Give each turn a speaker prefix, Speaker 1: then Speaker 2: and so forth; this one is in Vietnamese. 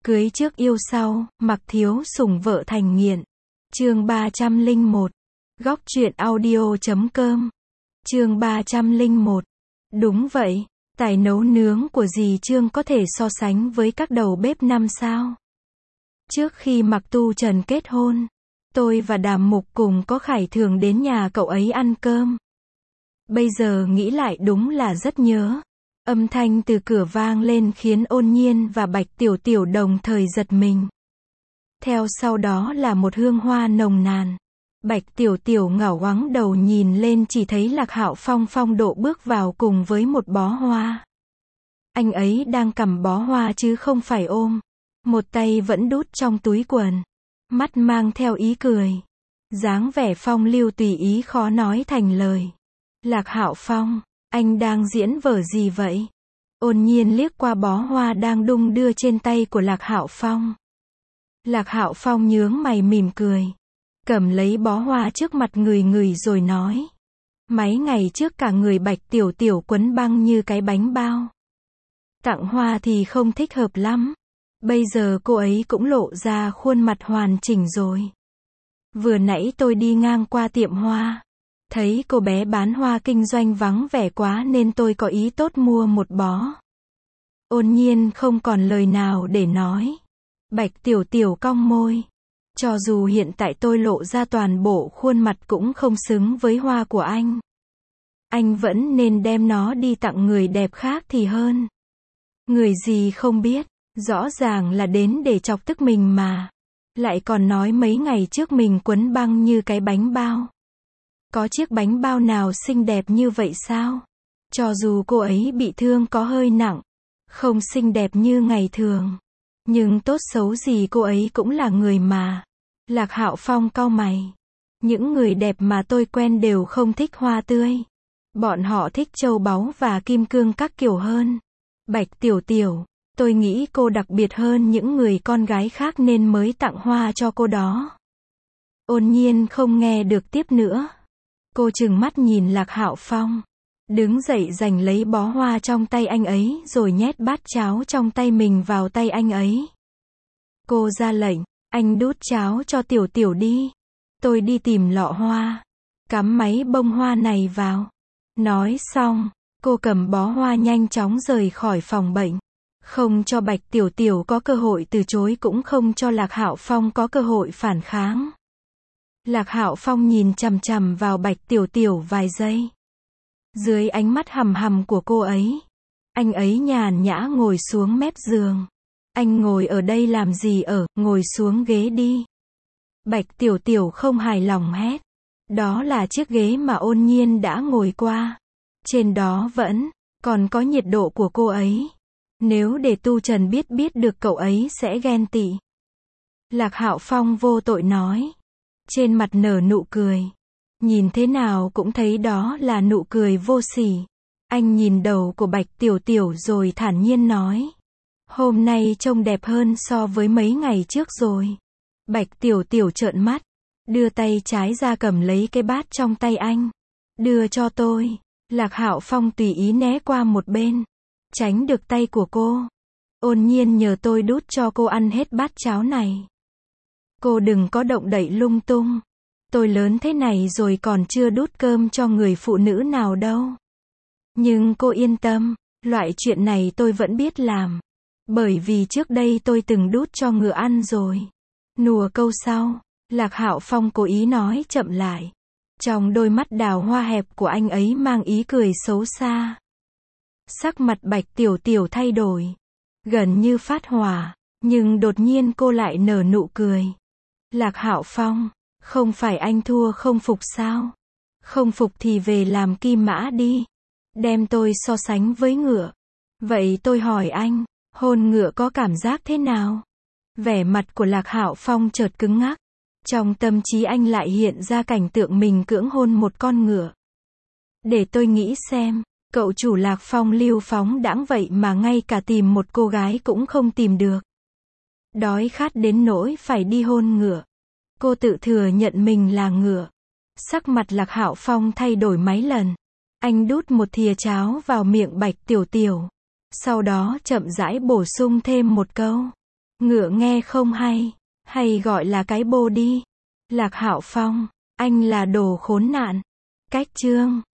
Speaker 1: Cưới trước yêu sau, mặc thiếu sủng vợ thành nghiện. Chương 301. Góc truyện audio.com. Chương 301. Đúng vậy, tài nấu nướng của dì Trương có thể so sánh với các đầu bếp năm sao. Trước khi Mạc Tu Trần kết hôn, tôi và Đàm Mục cùng có Khải thường đến nhà cậu ấy ăn cơm. Bây giờ nghĩ lại đúng là rất nhớ. Âm thanh từ cửa vang lên khiến Ôn Nhiên và Bạch Tiểu Tiểu đồng thời giật mình. Theo sau đó là một hương hoa nồng nàn. Bạch Tiểu Tiểu ngảo ngoáng đầu nhìn lên chỉ thấy Lạc Hạo Phong phong độ bước vào cùng với một bó hoa. Anh ấy đang cầm bó hoa chứ không phải ôm. Một tay vẫn đút trong túi quần. Mắt mang theo ý cười. Dáng vẻ phong lưu tùy ý khó nói thành lời. Lạc Hạo Phong, anh đang diễn vở gì vậy? Ôn Nhiên liếc qua bó hoa đang đung đưa trên tay của Lạc Hạo Phong. Lạc Hạo Phong nhướng mày mỉm cười. Cầm lấy bó hoa trước mặt người rồi nói. Mấy ngày trước cả người Bạch Tiểu Tiểu quấn băng như cái bánh bao. Tặng hoa thì không thích hợp lắm. Bây giờ cô ấy cũng lộ ra khuôn mặt hoàn chỉnh rồi. Vừa nãy tôi đi ngang qua tiệm hoa. Thấy cô bé bán hoa kinh doanh vắng vẻ quá nên tôi có ý tốt mua một bó. Ôn Nhiên không còn lời nào để nói. Bạch Tiểu Tiểu cong môi. Cho dù hiện tại tôi lộ ra toàn bộ khuôn mặt cũng không xứng với hoa của anh. Anh vẫn nên đem nó đi tặng người đẹp khác thì hơn. Người gì không biết, rõ ràng là đến để chọc tức mình mà. Lại còn nói mấy ngày trước mình quấn băng như cái bánh bao. Có chiếc bánh bao nào xinh đẹp như vậy sao? Cho dù cô ấy bị thương có hơi nặng, không xinh đẹp như ngày thường. Nhưng tốt xấu gì cô ấy cũng là người mà. Lạc Hạo Phong cau mày. Những người đẹp mà tôi quen đều không thích hoa tươi. Bọn họ thích châu báu và kim cương các kiểu hơn. Bạch Tiểu Tiểu, tôi nghĩ cô đặc biệt hơn những người con gái khác nên mới tặng hoa cho cô đó. Ôn Nhiên không nghe được tiếp nữa. Cô trừng mắt nhìn Lạc Hạo Phong. Đứng dậy giành lấy bó hoa trong tay anh ấy rồi nhét bát cháo trong tay mình vào tay anh ấy. Cô ra lệnh, anh đút cháo cho Tiểu Tiểu đi. Tôi đi tìm lọ hoa. Cắm máy bông hoa này vào. Nói xong, cô cầm bó hoa nhanh chóng rời khỏi phòng bệnh. Không cho Bạch Tiểu Tiểu có cơ hội từ chối cũng không cho Lạc Hạo Phong có cơ hội phản kháng. Lạc Hạo Phong nhìn chằm chằm vào Bạch Tiểu Tiểu vài giây. Dưới ánh mắt hằm hằm của cô ấy, anh ấy nhàn nhã ngồi xuống mép giường. Anh ngồi ở đây làm gì ngồi xuống ghế đi. Bạch Tiểu Tiểu không hài lòng hét. Đó là chiếc ghế mà Ôn Nhiên đã ngồi qua. Trên đó vẫn còn có nhiệt độ của cô ấy. Nếu để Tu Trần biết được cậu ấy sẽ ghen tị. Lạc Hạo Phong vô tội nói. Trên mặt nở nụ cười. Nhìn thế nào cũng thấy đó là nụ cười vô sỉ. Anh nhìn đầu của Bạch Tiểu Tiểu rồi thản nhiên nói. Hôm nay trông đẹp hơn so với mấy ngày trước rồi. Bạch Tiểu Tiểu trợn mắt. Đưa tay trái ra cầm lấy cái bát trong tay anh. Đưa cho tôi. Lạc Hạo Phong tùy ý né qua một bên. Tránh được tay của cô. Ôn Nhiên nhờ tôi đút cho cô ăn hết bát cháo này. Cô đừng có động đậy lung tung. Tôi lớn thế này rồi còn chưa đút cơm cho người phụ nữ nào đâu. Nhưng cô yên tâm, loại chuyện này tôi vẫn biết làm. Bởi vì trước đây tôi từng đút cho ngựa ăn rồi. Nùa câu sau, Lạc Hạo Phong cố ý nói chậm lại. Trong đôi mắt đào hoa hẹp của anh ấy mang ý cười xấu xa. Sắc mặt Bạch Tiểu Tiểu thay đổi. Gần như phát hỏa, nhưng đột nhiên cô lại nở nụ cười. Lạc Hạo Phong, không phải anh thua không phục sao? Không phục thì về làm kim mã đi. Đem tôi so sánh với ngựa. Vậy tôi hỏi anh, hôn ngựa có cảm giác thế nào? Vẻ mặt của Lạc Hạo Phong chợt cứng ngắc. Trong tâm trí anh lại hiện ra cảnh tượng mình cưỡng hôn một con ngựa. Để tôi nghĩ xem, cậu chủ Lạc Phong lưu phóng đãng vậy mà ngay cả tìm một cô gái cũng không tìm được. Đói khát đến nỗi phải đi hôn ngựa. Cô tự thừa nhận mình là ngựa. Sắc mặt Lạc Hạo Phong thay đổi mấy lần. Anh đút một thìa cháo vào miệng Bạch Tiểu Tiểu. Sau đó chậm rãi bổ sung thêm một câu. Ngựa nghe không hay, hay gọi là cái bô đi. Lạc Hạo Phong, anh là đồ khốn nạn. Cách chương